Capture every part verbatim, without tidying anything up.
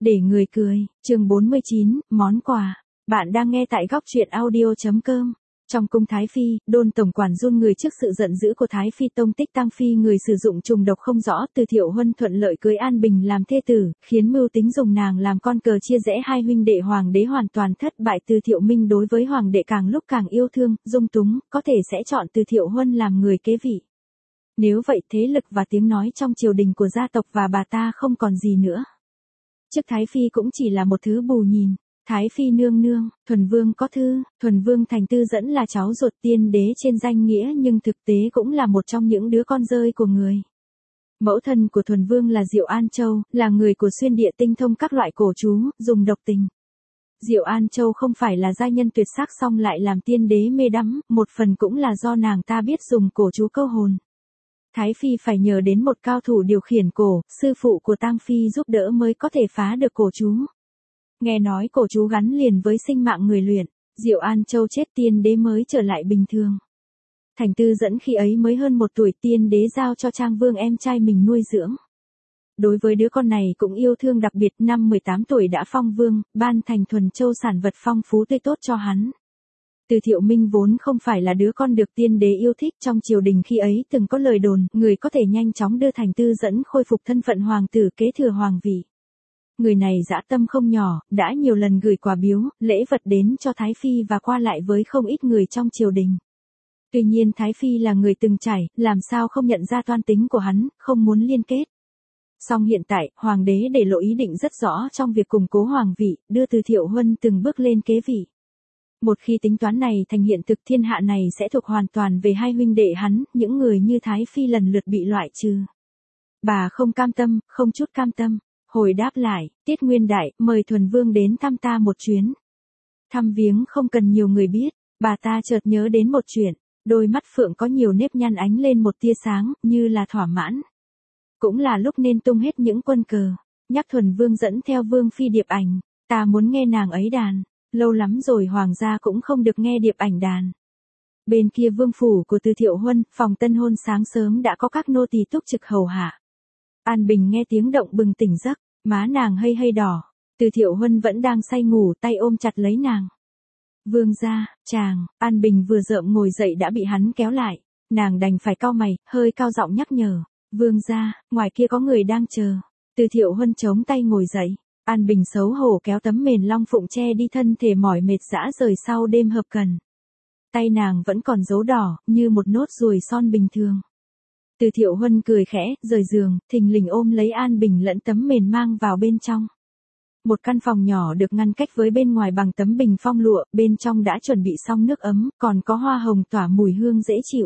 Để người cười, chương bốn mươi chín, món quà. Bạn đang nghe tại góc truyện audio.com. Trong cung Thái Phi, Đôn tổng quản run người trước sự giận dữ của Thái Phi tông tích Tăng Phi người sử dụng trùng độc không rõ. Từ Thiệu Huân thuận lợi cưới An Bình làm thê tử, khiến mưu tính dùng nàng làm con cờ chia rẽ hai huynh đệ hoàng đế hoàn toàn thất bại. Từ Thiệu Minh đối với hoàng đệ càng lúc càng yêu thương, dung túng, có thể sẽ chọn Từ Thiệu Huân làm người kế vị. Nếu vậy thế lực và tiếng nói trong triều đình của gia tộc và bà ta không còn gì nữa. Chức Thái Phi cũng chỉ là một thứ bù nhìn. Thái Phi nương nương, Thuần Vương có thư, Thuần Vương Thành Tư Dẫn là cháu ruột tiên đế trên danh nghĩa nhưng thực tế cũng là một trong những đứa con rơi của người. Mẫu thân của Thuần Vương là Diệu An Châu, là người của xuyên địa tinh thông các loại cổ chú, dùng độc tình. Diệu An Châu không phải là giai nhân tuyệt sắc song lại làm tiên đế mê đắm, một phần cũng là do nàng ta biết dùng cổ chú câu hồn. Thái Phi phải nhờ đến một cao thủ điều khiển cổ, sư phụ của Tang Phi giúp đỡ mới có thể phá được cổ chú. Nghe nói cổ chú gắn liền với sinh mạng người luyện, Diệu An Châu chết tiên đế mới trở lại bình thường. Thành Tư Dẫn khi ấy mới hơn một tuổi, tiên đế giao cho Trang Vương em trai mình nuôi dưỡng. Đối với đứa con này cũng yêu thương đặc biệt, năm mười tám tuổi đã phong vương, ban thành Thuần Châu sản vật phong phú tươi tốt cho hắn. Từ Thiệu Minh vốn không phải là đứa con được tiên đế yêu thích, trong triều đình khi ấy từng có lời đồn, người có thể nhanh chóng đưa Thành Tư Dẫn khôi phục thân phận hoàng tử kế thừa hoàng vị. Người này dã tâm không nhỏ, đã nhiều lần gửi quà biếu, lễ vật đến cho Thái Phi và qua lại với không ít người trong triều đình. Tuy nhiên Thái Phi là người từng trải, làm sao không nhận ra toan tính của hắn, không muốn liên kết. Song hiện tại, hoàng đế để lộ ý định rất rõ trong việc củng cố hoàng vị, đưa Từ Thiệu Huân từng bước lên kế vị. Một khi tính toán này thành hiện thực, thiên hạ này sẽ thuộc hoàn toàn về hai huynh đệ hắn, những người như Thái Phi lần lượt bị loại trừ. Bà không cam tâm, không chút cam tâm. Hồi đáp lại, Tiết Nguyên Đại, mời Thuần Vương đến thăm ta một chuyến. Thăm viếng không cần nhiều người biết, bà ta chợt nhớ đến một chuyện, đôi mắt phượng có nhiều nếp nhăn ánh lên một tia sáng, như là thỏa mãn. Cũng là lúc nên tung hết những quân cờ, nhắc Thuần Vương dẫn theo Vương Phi Điệp Ảnh, ta muốn nghe nàng ấy đàn, lâu lắm rồi hoàng gia cũng không được nghe Điệp Ảnh đàn. Bên kia vương phủ của Từ Thiệu Huân, phòng tân hôn sáng sớm đã có các nô tỳ túc trực hầu hạ. An Bình nghe tiếng động bừng tỉnh giấc, má nàng hây hây đỏ, Từ Thiệu Huân vẫn đang say ngủ, tay ôm chặt lấy nàng. Vương gia, chàng, An Bình vừa rợm ngồi dậy đã bị hắn kéo lại, nàng đành phải cau mày, hơi cao giọng nhắc nhở, vương gia, ngoài kia có người đang chờ. Từ Thiệu Huân chống tay ngồi dậy, An Bình xấu hổ kéo tấm mền long phụng che đi thân thể mỏi mệt rã rời sau đêm hợp cần. Tay nàng vẫn còn dấu đỏ, như một nốt ruồi son bình thường. Từ Thiệu Huân cười khẽ, rời giường, thình lình ôm lấy An Bình lẫn tấm mền mang vào bên trong. Một căn phòng nhỏ được ngăn cách với bên ngoài bằng tấm bình phong lụa, bên trong đã chuẩn bị xong nước ấm, còn có hoa hồng tỏa mùi hương dễ chịu.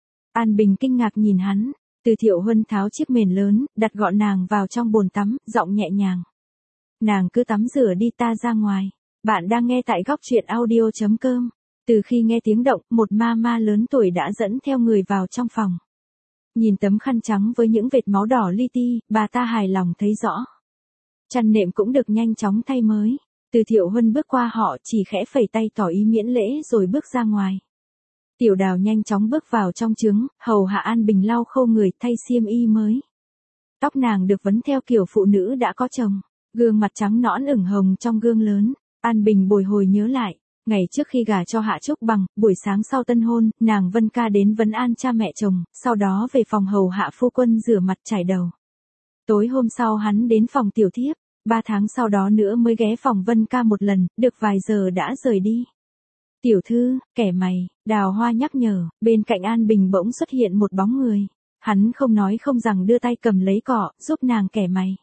An Bình kinh ngạc nhìn hắn, Từ Thiệu Huân tháo chiếc mền lớn, đặt gọn nàng vào trong bồn tắm, giọng nhẹ nhàng. Nàng cứ tắm rửa đi, ta ra ngoài. Bạn đang nghe tại góc truyện audio.com. Từ khi nghe tiếng động, một ma ma lớn tuổi đã dẫn theo người vào trong phòng. Nhìn tấm khăn trắng với những vệt máu đỏ li ti, bà ta hài lòng thấy rõ. Chăn nệm cũng được nhanh chóng thay mới. Từ Thiệu Huân bước qua họ, chỉ khẽ phẩy tay tỏ ý miễn lễ rồi bước ra ngoài. Tiểu Đào nhanh chóng bước vào trong trướng, hầu hạ An Bình lau khô người, thay xiêm y mới. Tóc nàng được vấn theo kiểu phụ nữ đã có chồng, gương mặt trắng nõn ửng hồng trong gương lớn. An Bình bồi hồi nhớ lại. Ngày trước khi gả cho Hạ Trúc Bằng, buổi sáng sau tân hôn, nàng Vân Ca đến vấn an cha mẹ chồng, sau đó về phòng hầu hạ phu quân rửa mặt chải đầu. Tối hôm sau hắn đến phòng tiểu thiếp, ba tháng sau đó nữa mới ghé phòng Vân Ca một lần, được vài giờ đã rời đi. Tiểu thư, kẻ mày, Đào Hoa nhắc nhở, bên cạnh An Bình bỗng xuất hiện một bóng người. Hắn không nói không rằng đưa tay cầm lấy cọ, giúp nàng kẻ mày.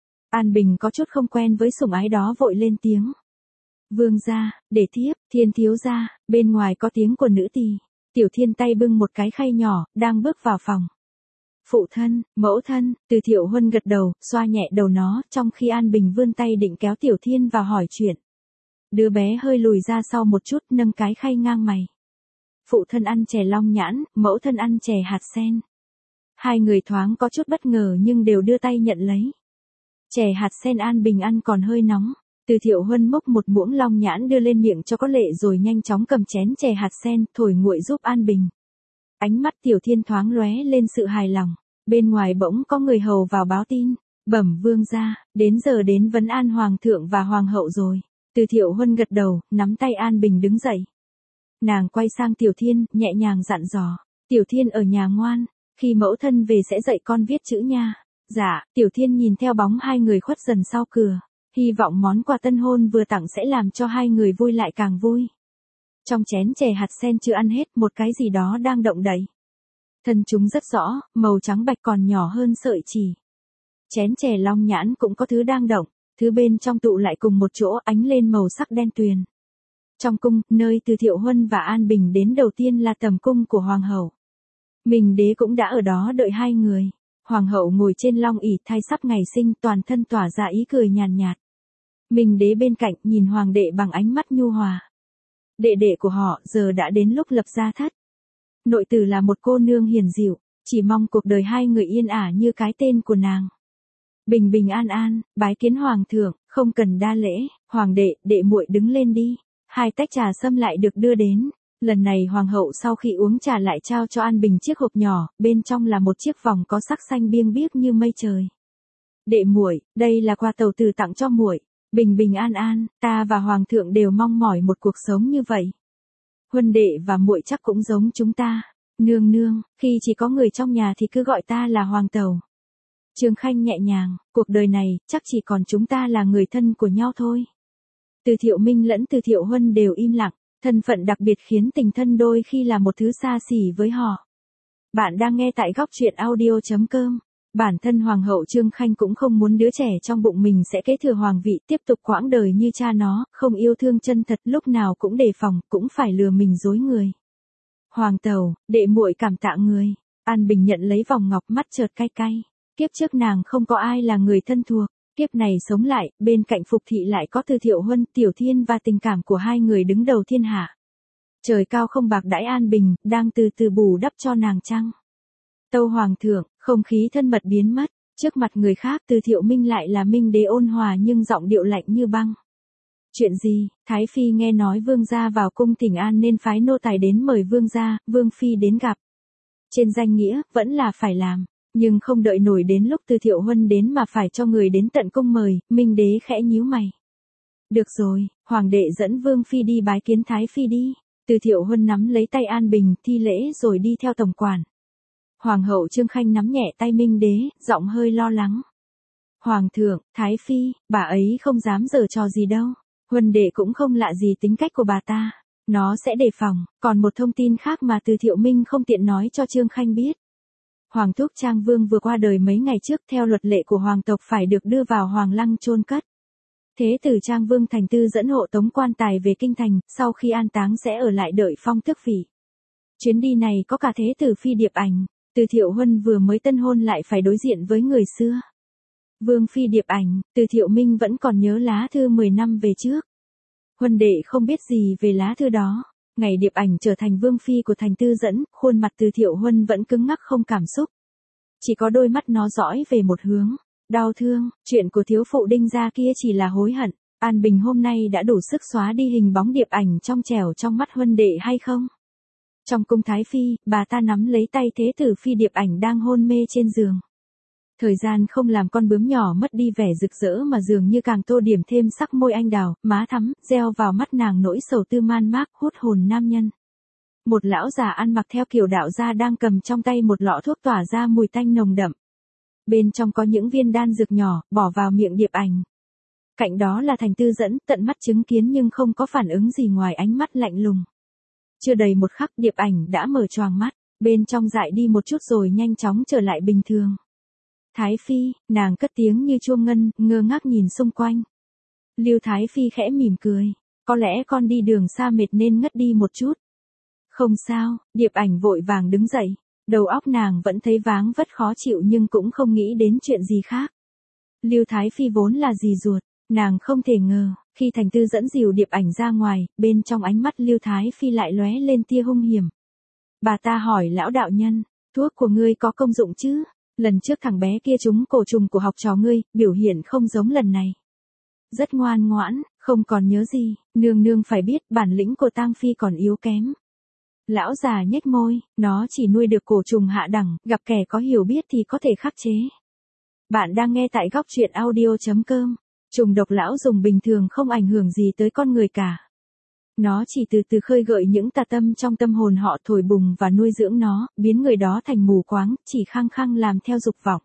An Bình có chút không quen với sủng ái đó vội lên tiếng. Vương gia, để thiếp, Thiên thiếu gia, bên ngoài có tiếng của nữ tỳ. Tiểu Thiên tay bưng một cái khay nhỏ, đang bước vào phòng. Phụ thân, mẫu thân, Từ Thiệu Huân gật đầu, xoa nhẹ đầu nó, trong khi An Bình vươn tay định kéo Tiểu Thiên vào hỏi chuyện. Đứa bé hơi lùi ra sau một chút, nâng cái khay ngang mày. Phụ thân ăn chè long nhãn, mẫu thân ăn chè hạt sen. Hai người thoáng có chút bất ngờ nhưng đều đưa tay nhận lấy. Chè hạt sen An Bình ăn còn hơi nóng. Từ Thiệu Huân múc một muỗng long nhãn đưa lên miệng cho có lệ rồi nhanh chóng cầm chén chè hạt sen, thổi nguội giúp An Bình. Ánh mắt Tiểu Thiên thoáng lóe lên sự hài lòng. Bên ngoài bỗng có người hầu vào báo tin. Bẩm vương gia, đến giờ đến vấn an hoàng thượng và hoàng hậu rồi. Từ Thiệu Huân gật đầu, nắm tay An Bình đứng dậy. Nàng quay sang Tiểu Thiên, nhẹ nhàng dặn dò. Tiểu Thiên ở nhà ngoan, khi mẫu thân về sẽ dạy con viết chữ nha. Dạ, Tiểu Thiên nhìn theo bóng hai người khuất dần sau cửa. Hy vọng món quà tân hôn vừa tặng sẽ làm cho hai người vui lại càng vui. Trong chén chè hạt sen chưa ăn hết, một cái gì đó đang động đậy. Thân chúng rất rõ, màu trắng bạch còn nhỏ hơn sợi chỉ. Chén chè long nhãn cũng có thứ đang động, thứ bên trong tụ lại cùng một chỗ ánh lên màu sắc đen tuyền. Trong cung, nơi Từ Thiệu Huân và An Bình đến đầu tiên là tầm cung của hoàng hậu. Minh đế cũng đã ở đó đợi hai người. Hoàng hậu ngồi trên long ỷ thay sắp ngày sinh, toàn thân tỏa ra ý cười nhàn nhạt, nhạt. Minh đế bên cạnh nhìn hoàng đệ bằng ánh mắt nhu hòa. Đệ đệ của họ giờ đã đến lúc lập gia thất. Nội tử là một cô nương hiền dịu, chỉ mong cuộc đời hai người yên ả như cái tên của nàng. Bình bình an an, bái kiến hoàng thượng, không cần đa lễ. Hoàng đệ, đệ muội đứng lên đi. Hai tách trà sâm lại được đưa đến. Lần này hoàng hậu sau khi uống trà lại trao cho An Bình chiếc hộp nhỏ, bên trong là một chiếc vòng có sắc xanh biêng biếc như mây trời. Đệ muội, đây là quà tàu tử tặng cho muội. Bình bình an an, ta và hoàng thượng đều mong mỏi một cuộc sống như vậy. Huân đệ và muội chắc cũng giống chúng ta. Nương nương, khi chỉ có người trong nhà thì cứ gọi ta là hoàng tẩu. Trương Khanh nhẹ nhàng, cuộc đời này chắc chỉ còn chúng ta là người thân của nhau thôi. Từ Thiệu Minh lẫn Từ Thiệu Huân đều im lặng, thân phận đặc biệt khiến tình thân đôi khi là một thứ xa xỉ với họ. Bạn đang nghe tại góc truyện audio chấm com. Bản thân hoàng hậu Trương Khanh cũng không muốn đứa trẻ trong bụng mình sẽ kế thừa hoàng vị tiếp tục quãng đời như cha nó, không yêu thương chân thật, lúc nào cũng đề phòng, cũng phải lừa mình dối người. Hoàng tẩu, đệ muội cảm tạ người. An Bình nhận lấy vòng ngọc, mắt chợt cay cay. Kiếp trước nàng không có ai là người thân thuộc, kiếp này sống lại, bên cạnh Phục thị lại có Từ Thiệu Huân, Tiểu Thiên và tình cảm của hai người đứng đầu thiên hạ. Trời cao không bạc đãi An Bình, đang từ từ bù đắp cho nàng chăng? Tâu hoàng thượng, không khí thân mật biến mất, trước mặt người khác Từ Thiệu Minh lại là Minh đế ôn hòa nhưng giọng điệu lạnh như băng. Chuyện gì? Thái phi nghe nói vương gia vào cung thỉnh an nên phái nô tài đến mời vương gia, vương phi đến gặp. Trên danh nghĩa, vẫn là phải làm. Nhưng không đợi nổi đến lúc Từ Thiệu Huân đến mà phải cho người đến tận cung mời, Minh đế khẽ nhíu mày. Được rồi, hoàng đệ dẫn vương phi đi bái kiến Thái phi đi. Từ Thiệu Huân nắm lấy tay An Bình, thi lễ rồi đi theo tổng quản. Hoàng hậu Trương Khanh nắm nhẹ tay Minh đế, giọng hơi lo lắng. Hoàng thượng, Thái phi, bà ấy không dám giở trò gì đâu. Huân đệ cũng không lạ gì tính cách của bà ta. Nó sẽ đề phòng. Còn một thông tin khác mà Từ Thiệu Minh không tiện nói cho Trương Khanh biết. Hoàng thúc Trang Vương vừa qua đời mấy ngày trước, theo luật lệ của hoàng tộc phải được đưa vào hoàng lăng chôn cất. Thế tử Trang Vương Thành Tư dẫn hộ tống quan tài về kinh thành, sau khi an táng sẽ ở lại đợi phong tước vị. Chuyến đi này có cả thế tử phi Điệp Ảnh. Từ Thiệu Huân vừa mới tân hôn lại phải đối diện với người xưa. Vương phi Điệp Ảnh, Từ Thiệu Minh vẫn còn nhớ lá thư mười năm về trước. Huân đệ không biết gì về lá thư đó. Ngày Điệp Ảnh trở thành vương phi của Thành Tư dẫn, khuôn mặt Từ Thiệu Huân vẫn cứng ngắc không cảm xúc. Chỉ có đôi mắt nó dõi về một hướng. Đau thương, chuyện của thiếu phụ Đinh gia kia chỉ là hối hận. An Bình hôm nay đã đủ sức xóa đi hình bóng Điệp Ảnh trong trẻo trong mắt Huân đệ hay không? Trong cung Thái phi, bà ta nắm lấy tay thế tử phi Điệp Ảnh đang hôn mê trên giường. Thời gian không làm con bướm nhỏ mất đi vẻ rực rỡ mà dường như càng tô điểm thêm sắc môi anh đào, má thắm, gieo vào mắt nàng nỗi sầu tư man mác hút hồn nam nhân. Một lão già ăn mặc theo kiểu đạo gia đang cầm trong tay một lọ thuốc tỏa ra mùi tanh nồng đậm. Bên trong có những viên đan dược nhỏ, bỏ vào miệng Điệp Ảnh. Cạnh đó là Thành Tư dẫn, tận mắt chứng kiến nhưng không có phản ứng gì ngoài ánh mắt lạnh lùng. Chưa đầy một khắc Điệp Ảnh đã mở choàng mắt, bên trong dại đi một chút rồi nhanh chóng trở lại bình thường. Thái phi, nàng cất tiếng như chuông ngân, ngơ ngác nhìn xung quanh. Lưu Thái phi khẽ mỉm cười, có lẽ con đi đường xa mệt nên ngất đi một chút. Không sao, Điệp Ảnh vội vàng đứng dậy, đầu óc nàng vẫn thấy váng vất khó chịu nhưng cũng không nghĩ đến chuyện gì khác. Lưu Thái phi vốn là dì ruột, nàng không thể ngờ, khi Thành Tư dẫn dìu Điệp Ảnh ra ngoài, bên trong ánh mắt Lưu Thái phi lại lóe lên tia hung hiểm. Bà ta hỏi lão đạo nhân, thuốc của ngươi có công dụng chứ? Lần trước thằng bé kia trúng cổ trùng của học trò ngươi, biểu hiện không giống lần này. Rất ngoan ngoãn, không còn nhớ gì, nương nương phải biết bản lĩnh của tang phi còn yếu kém. Lão già nhếch môi, nó chỉ nuôi được cổ trùng hạ đẳng, gặp kẻ có hiểu biết thì có thể khắc chế. Bạn đang nghe tại góc truyện audio chấm com. Trùng độc lão dùng bình thường không ảnh hưởng gì tới con người cả. Nó chỉ từ từ khơi gợi những tà tâm trong tâm hồn họ, thổi bùng và nuôi dưỡng nó, biến người đó thành mù quáng, chỉ khăng khăng làm theo dục vọng.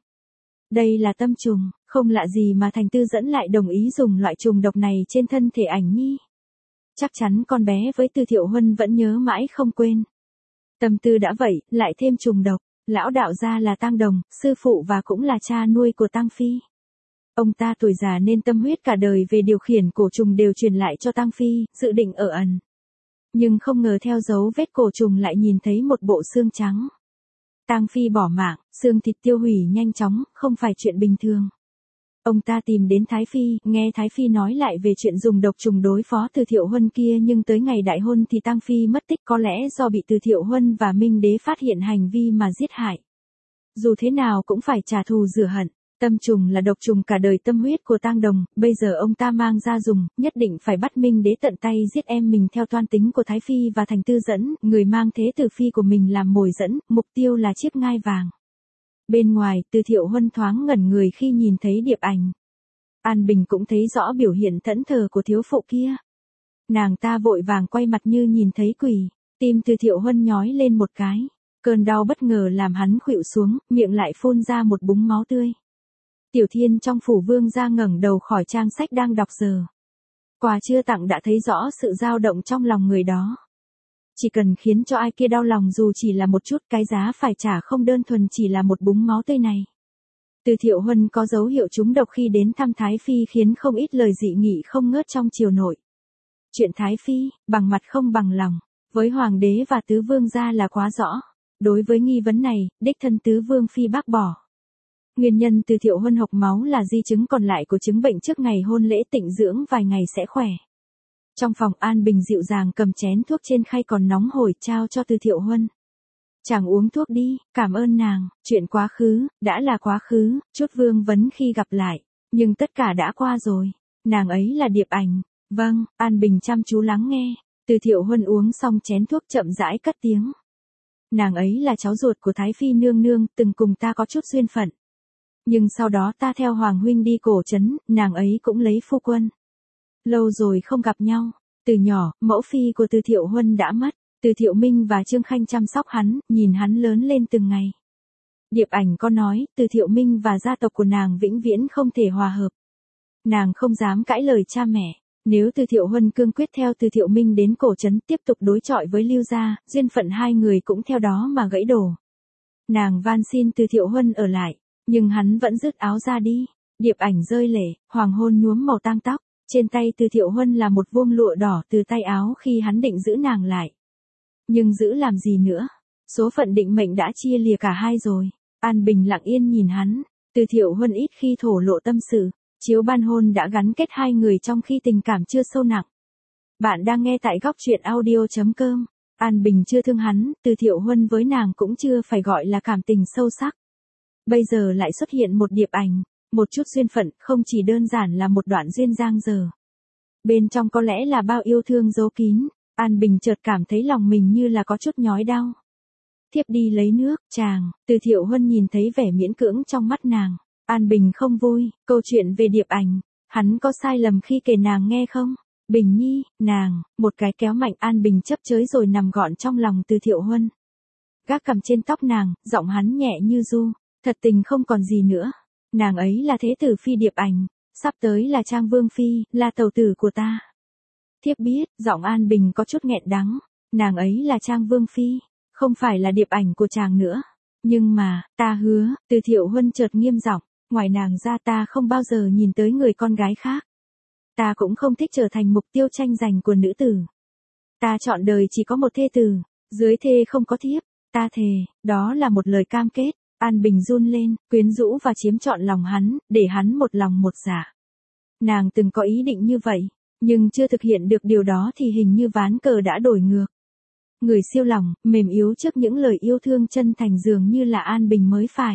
Đây là tâm trùng, không lạ gì mà Thành Tư Dẫn lại đồng ý dùng loại trùng độc này trên thân thể Ảnh Nhi. Chắc chắn con bé với Từ Thiệu Huân vẫn nhớ mãi không quên. Tâm tư đã vậy, lại thêm trùng độc. Lão đạo gia là Tang Đồng, sư phụ và cũng là cha nuôi của Tang Phi. Ông ta tuổi già nên tâm huyết cả đời về điều khiển cổ trùng đều truyền lại cho Tang Phi, dự định ở ẩn. Nhưng không ngờ theo dấu vết cổ trùng lại nhìn thấy một bộ xương trắng. Tang Phi bỏ mạng, xương thịt tiêu hủy nhanh chóng, không phải chuyện bình thường. Ông ta tìm đến Thái Phi, nghe Thái Phi nói lại về chuyện dùng độc trùng đối phó Từ Thiệu Huân kia, nhưng tới ngày đại hôn thì Tang Phi mất tích, có lẽ do bị Từ Thiệu Huân và Minh Đế phát hiện hành vi mà giết hại. Dù thế nào cũng phải trả thù rửa hận. Tâm trùng là độc trùng cả đời tâm huyết của Tang Đồng, bây giờ ông ta mang ra dùng, nhất định phải bắt Minh Đế tận tay giết em mình theo toan tính của Thái Phi và Thành Tư Dẫn, người mang thế tử phi của mình làm mồi dẫn, mục tiêu là chiếc ngai vàng. Bên ngoài, Từ Thiệu Huân thoáng ngẩn người khi nhìn thấy Điệp Ảnh. An Bình cũng thấy rõ biểu hiện thẫn thờ của thiếu phụ kia. Nàng ta vội vàng quay mặt như nhìn thấy quỷ, tim Từ Thiệu Huân nhói lên một cái. Cơn đau bất ngờ làm hắn khuỵu xuống, miệng lại phun ra một búng máu tươi. Tiểu Thiên trong phủ vương ra ngẩng đầu khỏi trang sách đang đọc giờ. Quà chưa tặng đã thấy rõ sự dao động trong lòng người đó. Chỉ cần khiến cho ai kia đau lòng dù chỉ là một chút, cái giá phải trả không đơn thuần chỉ là một búng máu tươi này. Từ Thiệu Huân có dấu hiệu trúng độc khi đến thăm Thái Phi khiến không ít lời dị nghị không ngớt trong triều nội. Chuyện Thái Phi, bằng mặt không bằng lòng, với Hoàng đế và Tứ Vương gia là quá rõ. Đối với nghi vấn này, đích thân Tứ Vương Phi bác bỏ. Nguyên nhân Từ Thiệu Huân hộc máu là di chứng còn lại của chứng bệnh trước ngày hôn lễ, tịnh dưỡng vài ngày sẽ khỏe. Trong phòng, An Bình dịu dàng cầm chén thuốc trên khay còn nóng hổi trao cho Từ Thiệu Huân. Chàng uống thuốc đi, cảm ơn nàng, chuyện quá khứ, đã là quá khứ, chút vương vấn khi gặp lại, nhưng tất cả đã qua rồi, nàng ấy là Điệp Ảnh, vâng, An Bình chăm chú lắng nghe, Từ Thiệu Huân uống xong chén thuốc chậm rãi cất tiếng. Nàng ấy là cháu ruột của Thái Phi nương nương, từng cùng ta có chút duyên phận. Nhưng sau đó ta theo Hoàng huynh đi Cổ Trấn, nàng ấy cũng lấy phu quân. Lâu rồi không gặp nhau, từ nhỏ, mẫu phi của Từ Thiệu Huân đã mất. Từ Thiệu Minh và Trương Khanh chăm sóc hắn, nhìn hắn lớn lên từng ngày. Điệp Ảnh có nói, Từ Thiệu Minh và gia tộc của nàng vĩnh viễn không thể hòa hợp. Nàng không dám cãi lời cha mẹ, nếu Từ Thiệu Huân cương quyết theo Từ Thiệu Minh đến Cổ Trấn tiếp tục đối chọi với Lưu gia, duyên phận hai người cũng theo đó mà gãy đổ. Nàng van xin Từ Thiệu Huân ở lại, nhưng hắn vẫn dứt áo ra đi. Điệp Ảnh rơi lệ, hoàng hôn nhuốm màu tang tóc. Trên tay Từ Thiệu Huân là một vuông lụa đỏ từ tay áo khi hắn định giữ nàng lại. Nhưng giữ làm gì nữa? Số phận định mệnh đã chia lìa cả hai rồi. An Bình lặng yên nhìn hắn. Từ Thiệu Huân ít khi thổ lộ tâm sự. Chiếu ban hôn đã gắn kết hai người trong khi tình cảm chưa sâu nặng. Bạn đang nghe tại góc truyện audio chấm com. An Bình chưa thương hắn, Từ Thiệu Huân với nàng cũng chưa phải gọi là cảm tình sâu sắc. Bây giờ lại xuất hiện một Điệp Ảnh. Một chút duyên phận, không chỉ đơn giản là một đoạn duyên dang dở. Bên trong có lẽ là bao yêu thương giấu kín. An Bình chợt cảm thấy lòng mình như là có chút nhói đau. Thiếp đi lấy nước, chàng. Từ Thiệu Huân nhìn thấy vẻ miễn cưỡng trong mắt nàng. An Bình không vui, câu chuyện về Điệp Ảnh, hắn có sai lầm khi kể nàng nghe không? Bình Nhi, nàng, một cái kéo mạnh An Bình chấp chới rồi nằm gọn trong lòng Từ Thiệu Huân. Gác cầm trên tóc nàng, giọng hắn nhẹ như ru, thật tình không còn gì nữa. Nàng ấy là thế tử phi Điệp Ảnh, sắp tới là Trang Vương Phi, là tẩu tử của ta. Thiếp biết, giọng An Bình có chút nghẹn đắng, nàng ấy là Trang Vương Phi, không phải là Điệp Ảnh của chàng nữa. Nhưng mà, ta hứa, Từ Thiệu Huân chợt nghiêm giọng, ngoài nàng ra ta không bao giờ nhìn tới người con gái khác. Ta cũng không thích trở thành mục tiêu tranh giành của nữ tử. Ta chọn đời chỉ có một thê tử, dưới thê không có thiếp, ta thề, đó là một lời cam kết. An Bình run lên, quyến rũ và chiếm trọn lòng hắn, để hắn một lòng một dạ. Nàng từng có ý định như vậy, nhưng chưa thực hiện được điều đó thì hình như ván cờ đã đổi ngược. Người siêu lòng, mềm yếu trước những lời yêu thương chân thành dường như là An Bình mới phải.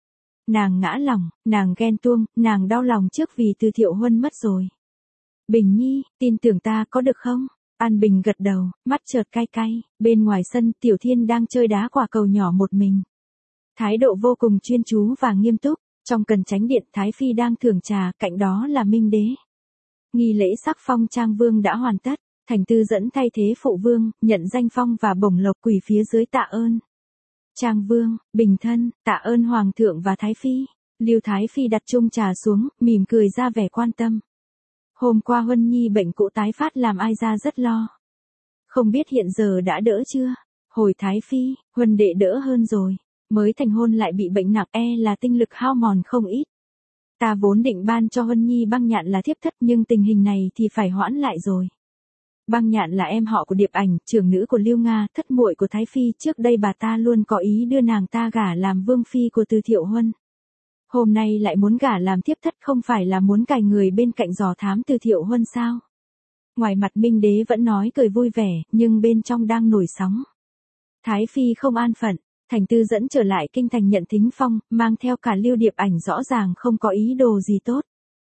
Nàng ngã lòng, nàng ghen tuông, nàng đau lòng trước vì Từ Thiệu Huân mất rồi. Bình Nhi, tin tưởng ta có được không? An Bình gật đầu, mắt chợt cay cay, bên ngoài sân Tiểu Thiên đang chơi đá quả cầu nhỏ một mình. Thái độ vô cùng chuyên chú và nghiêm túc, Trong cần chánh điện Thái Phi đang thưởng trà, cạnh đó là Minh Đế. Nghi lễ sắc phong Trang Vương đã hoàn tất, Thành Tư dẫn thay thế phụ vương, nhận danh phong và bổng lộc quỳ phía dưới tạ ơn. Trang Vương, bình thân, tạ ơn Hoàng thượng và Thái Phi. Lưu Thái Phi đặt chung trà xuống, mỉm cười ra vẻ quan tâm. Hôm qua Huân Nhi bệnh cũ tái phát làm ai ra rất lo. Không biết hiện giờ đã đỡ chưa? Hồi Thái Phi, Huân đệ đỡ hơn rồi. Mới thành hôn lại bị bệnh nặng, e là tinh lực hao mòn không ít. Ta vốn định ban cho Huân Nhi Băng Nhạn là thiếp thất, nhưng tình hình này thì phải hoãn lại rồi. Băng Nhạn là em họ của Điệp Ảnh, trưởng nữ của Lưu Nga, thất muội của Thái Phi. Trước đây bà ta luôn có ý đưa nàng ta gả làm vương phi của Từ Thiệu Huân. Hôm nay lại muốn gả làm thiếp thất, không phải là muốn cài người bên cạnh dò thám Từ Thiệu Huân sao? Ngoài mặt Minh Đế vẫn nói cười vui vẻ, nhưng bên trong đang nổi sóng. Thái Phi không an phận, Thành Tư dẫn trở lại kinh thành nhận thính phong, mang theo cả Lưu Điệp Ảnh, rõ ràng không có ý đồ gì tốt.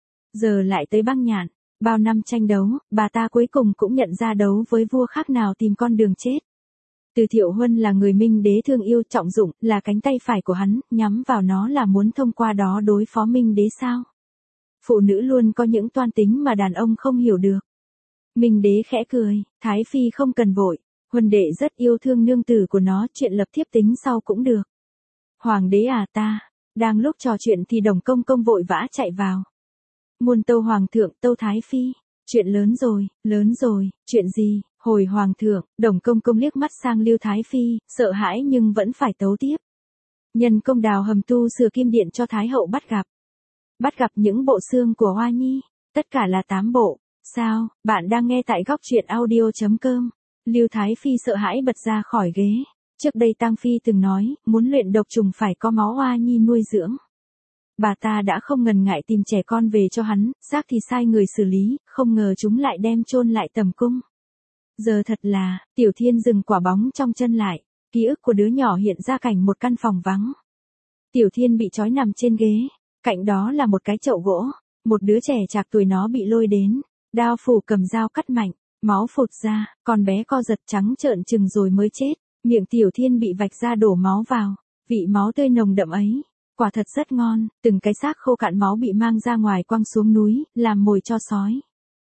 Giờ lại tới Băng Nhạn, bao năm tranh đấu, bà ta cuối cùng cũng nhận ra đấu với vua khác nào tìm con đường chết. Từ Thiệu Huân là người Minh Đế thương yêu trọng dụng, là cánh tay phải của hắn, nhắm vào nó là muốn thông qua đó đối phó Minh Đế sao? Phụ nữ luôn có những toan tính mà đàn ông không hiểu được. Minh Đế khẽ cười, Thái Phi không cần vội, Huân đệ rất yêu thương nương tử của nó, chuyện lập thiếp tính sau cũng được. Hoàng đế à ta, đang lúc trò chuyện thì Đồng Công Công vội vã chạy vào. Muôn tâu Hoàng thượng, tâu Thái Phi, chuyện lớn rồi, lớn rồi, chuyện gì? Hồi Hoàng thượng, Đồng Công Công liếc mắt sang Lưu Thái Phi, sợ hãi nhưng vẫn phải tấu tiếp. Nhân công đào hầm tu sửa kim điện cho Thái hậu bắt gặp. Bắt gặp những bộ xương của Hoa Nhi, tất cả là tám bộ. Sao, bạn đang nghe tại góc truyện audio chấm com. Lưu Thái Phi sợ hãi bật ra khỏi ghế. Trước đây Tang Phi từng nói, muốn luyện độc trùng phải có máu Hoa Nhi nuôi dưỡng. Bà ta đã không ngần ngại tìm trẻ con về cho hắn, xác thì sai người xử lý, không ngờ chúng lại đem chôn lại tầm cung. Giờ thật là, Tiểu Thiên dừng quả bóng trong chân lại, ký ức của đứa nhỏ hiện ra cảnh một căn phòng vắng. Tiểu Thiên bị trói nằm trên ghế, cạnh đó là một cái chậu gỗ, một đứa trẻ trạc tuổi nó bị lôi đến, đao phủ cầm dao cắt mạnh, máu phụt ra, con bé co giật trắng trợn trừng rồi mới chết, miệng Tiểu Thiên bị vạch ra đổ máu vào, vị máu tươi nồng đậm ấy, quả thật rất ngon, từng cái xác khô cạn máu bị mang ra ngoài quăng xuống núi, làm mồi cho sói.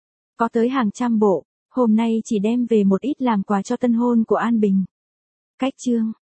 Có tới hàng trăm bộ. Hôm nay chỉ đem về một ít làm quà cho tân hôn của An Bình. Cách chương